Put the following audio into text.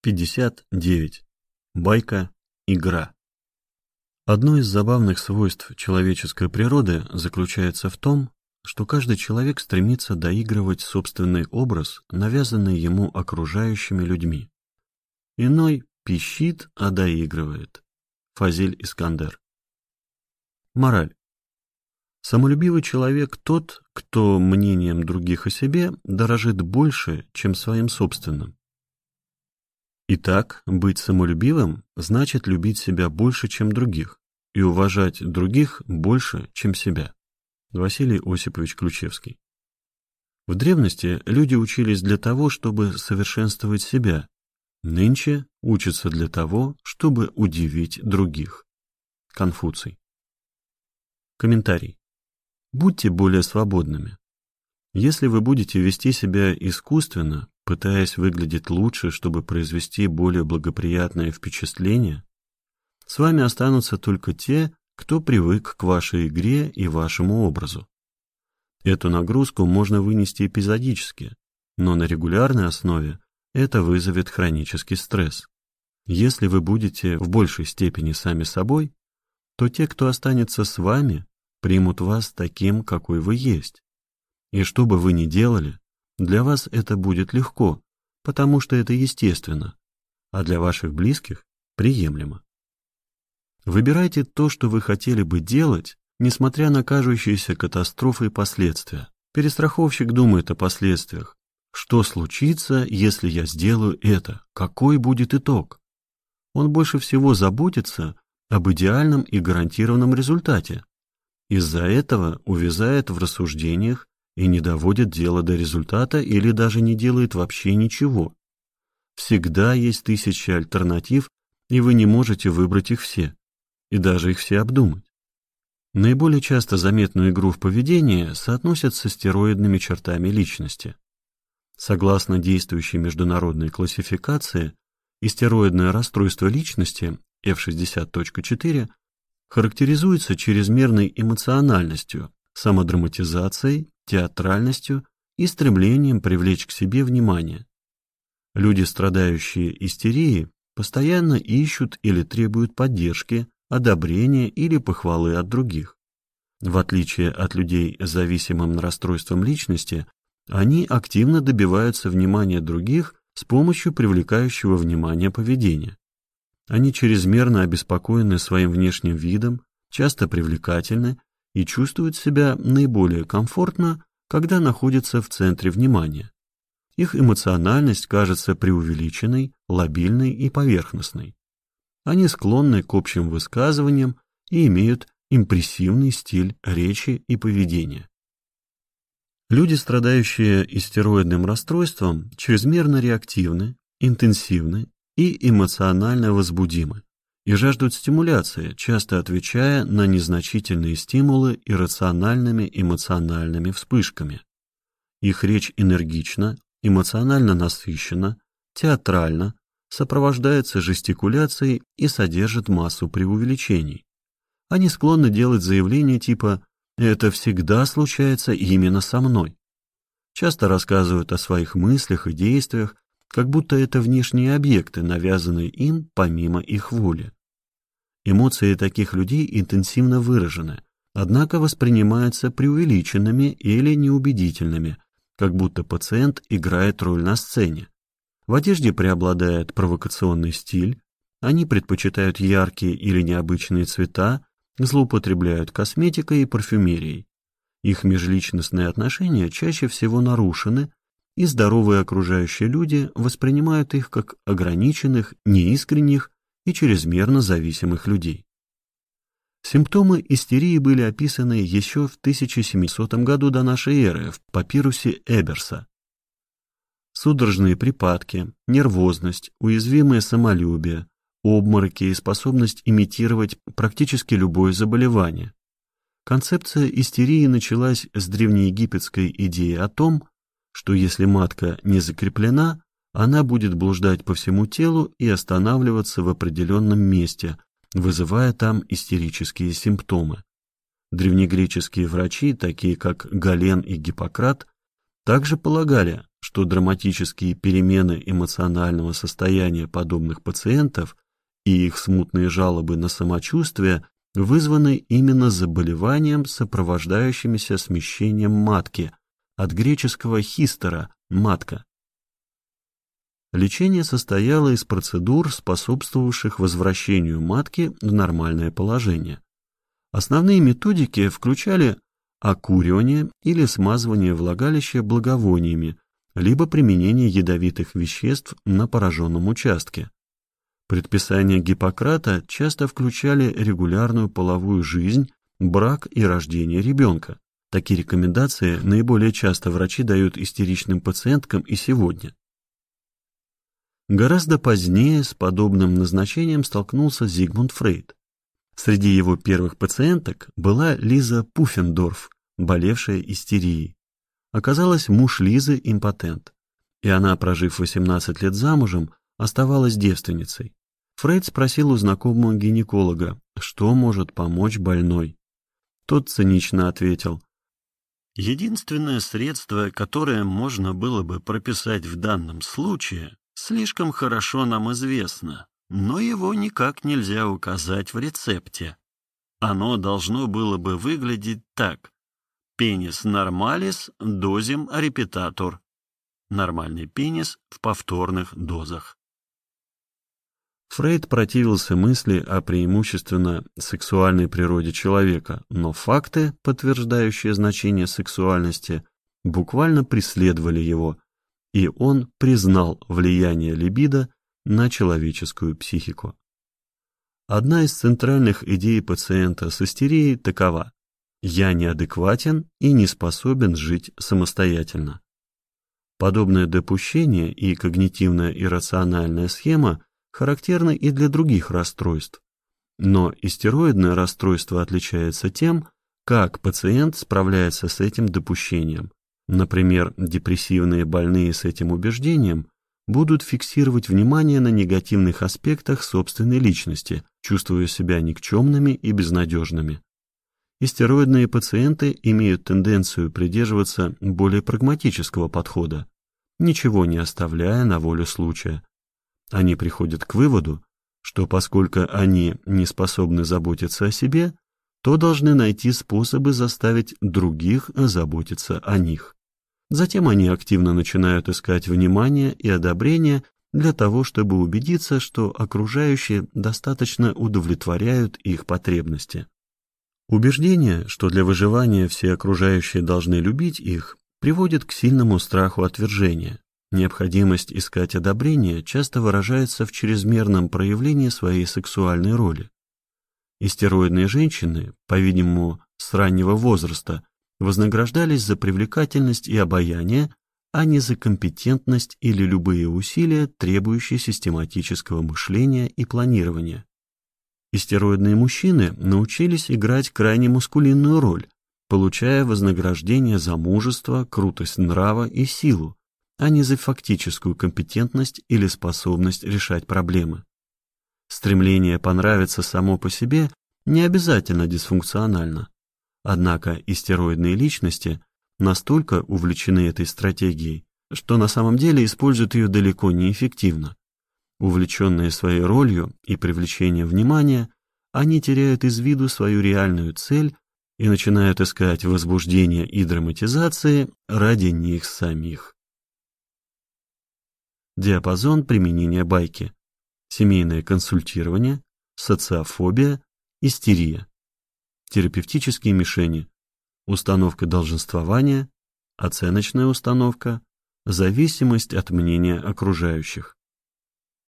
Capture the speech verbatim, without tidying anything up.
пятьдесят девять. Байка, игра. Одно из забавных свойств человеческой природы заключается в том, что каждый человек стремится доигрывать собственный образ, навязанный ему окружающими людьми. Иной пищит, а доигрывает. Фазиль Искандер. Мораль. Самолюбивый человек тот, кто мнением других о себе дорожит больше, чем своим собственным. Итак, быть самолюбивым значит любить себя больше, чем других, и уважать других больше, чем себя. Василий Осипович Ключевский. В древности люди учились для того, чтобы совершенствовать себя. Нынче учатся для того, чтобы удивить других. Конфуций. Комментарий. Будьте более свободными. Если вы будете вести себя искусственно, пытаясь выглядеть лучше, чтобы произвести более благоприятное впечатление, с вами останутся только те, кто привык к вашей игре и вашему образу. Эту нагрузку можно вынести эпизодически, но на регулярной основе это вызовет хронический стресс. Если вы будете в большей степени сами собой, то те, кто останется с вами, примут вас таким, какой вы есть. И что бы вы ни делали, для вас это будет легко, потому что это естественно, а для ваших близких приемлемо. Выбирайте то, что вы хотели бы делать, несмотря на кажущиеся катастрофы и последствия. Перестраховщик думает о последствиях. Что случится, если я сделаю это? Какой будет итог? Он больше всего заботится об идеальном и гарантированном результате. Из-за этого увязает в рассуждениях и не доводит дело до результата или даже не делает вообще ничего. Всегда есть тысячи альтернатив, и вы не можете выбрать их все, и даже их все обдумать. Наиболее часто заметную игру в поведении соотносят со стероидными чертами личности. Согласно действующей международной классификации, истероидное расстройство личности эф шестьдесят точка четыре характеризуется чрезмерной эмоциональностью, самодраматизацией, театральностью и стремлением привлечь к себе внимание. Люди, страдающие истерией, постоянно ищут или требуют поддержки, одобрения или похвалы от других. В отличие от людей с зависимым расстройством личности, они активно добиваются внимания других с помощью привлекающего внимания поведения. Они чрезмерно обеспокоены своим внешним видом, часто привлекательны и чувствуют себя наиболее комфортно, когда находятся в центре внимания. Их эмоциональность кажется преувеличенной, лобильной и поверхностной. Они склонны к общим высказываниям и имеют импрессивный стиль речи и поведения. Люди, страдающие истероидным расстройством, чрезмерно реактивны, интенсивны и эмоционально возбудимы и жаждут стимуляции, часто отвечая на незначительные стимулы иррациональными эмоциональными вспышками. Их речь энергична, эмоционально насыщена, театральна, сопровождается жестикуляцией и содержит массу преувеличений. Они склонны делать заявления типа «это всегда случается именно со мной». Часто рассказывают о своих мыслях и действиях, как будто это внешние объекты, навязанные им помимо их воли. Эмоции таких людей интенсивно выражены, однако воспринимаются преувеличенными или неубедительными, как будто пациент играет роль на сцене. В одежде преобладает провокационный стиль, они предпочитают яркие или необычные цвета, злоупотребляют косметикой и парфюмерией. Их межличностные отношения чаще всего нарушены, и здоровые окружающие люди воспринимают их как ограниченных, неискренних и чрезмерно зависимых людей. Симптомы истерии были описаны еще в тысяча семисотом году до нашей эры в папирусе Эберса. Судорожные припадки, нервозность, уязвимое самолюбие, обмороки и способность имитировать практически любое заболевание. Концепция истерии началась с древнеегипетской идеи о том, что если матка не закреплена, она будет блуждать по всему телу и останавливаться в определенном месте, вызывая там истерические симптомы. Древнегреческие врачи, такие как Гален и Гиппократ, также полагали, что драматические перемены эмоционального состояния подобных пациентов и их смутные жалобы на самочувствие вызваны именно заболеванием, сопровождающимися смещением матки, от греческого «хистера» – матка. Лечение состояло из процедур, способствовавших возвращению матки в нормальное положение. Основные методики включали окуривание или смазывание влагалища благовониями, либо применение ядовитых веществ на пораженном участке. Предписания Гиппократа часто включали регулярную половую жизнь, брак и рождение ребенка. Такие рекомендации наиболее часто врачи дают истеричным пациенткам и сегодня. Гораздо позднее с подобным назначением столкнулся Зигмунд Фрейд. Среди его первых пациенток была Лиза Пуффендорф, болевшая истерией. Оказалось, муж Лизы импотент, и она, прожив восемнадцать лет замужем, оставалась девственницей. Фрейд спросил у знакомого гинеколога, что может помочь больной. Тот цинично ответил: «Единственное средство, которое можно было бы прописать в данном случае, слишком хорошо нам известно, но его никак нельзя указать в рецепте. Оно должно было бы выглядеть так: пенис нормалис дозим репетатор. Нормальный пенис в повторных дозах». Фрейд противился мысли о преимущественно сексуальной природе человека, но факты, подтверждающие значение сексуальности, буквально преследовали его, и он признал влияние либидо на человеческую психику. Одна из центральных идей пациента с истерией такова: «Я неадекватен и не способен жить самостоятельно». Подобное допущение и когнитивная иррациональная схема характерны и для других расстройств. Но истероидное расстройство отличается тем, как пациент справляется с этим допущением. Например, депрессивные больные с этим убеждением будут фиксировать внимание на негативных аспектах собственной личности, чувствуя себя никчемными и безнадежными. Истероидные пациенты имеют тенденцию придерживаться более прагматического подхода, ничего не оставляя на волю случая. Они приходят к выводу, что поскольку они не способны заботиться о себе, то должны найти способы заставить других заботиться о них. Затем они активно начинают искать внимание и одобрение для того, чтобы убедиться, что окружающие достаточно удовлетворяют их потребности. Убеждение, что для выживания все окружающие должны любить их, приводит к сильному страху отвержения. Необходимость искать одобрение часто выражается в чрезмерном проявлении своей сексуальной роли. Истероидные женщины, по-видимому, с раннего возраста, вознаграждались за привлекательность и обаяние, а не за компетентность или любые усилия, требующие систематического мышления и планирования. Истероидные мужчины научились играть крайне маскулинную роль, получая вознаграждение за мужество, крутость нрава и силу, а не за фактическую компетентность или способность решать проблемы. Стремление понравиться само по себе не обязательно дисфункционально. Однако истероидные личности настолько увлечены этой стратегией, что на самом деле используют ее далеко не эффективно. Увлеченные своей ролью и привлечением внимания, они теряют из виду свою реальную цель и начинают искать возбуждения и драматизации ради них самих. Диапазон применения байки: семейное консультирование, социофобия, истерия. Терапевтические мишени: установка долженствования, оценочная установка, зависимость от мнения окружающих.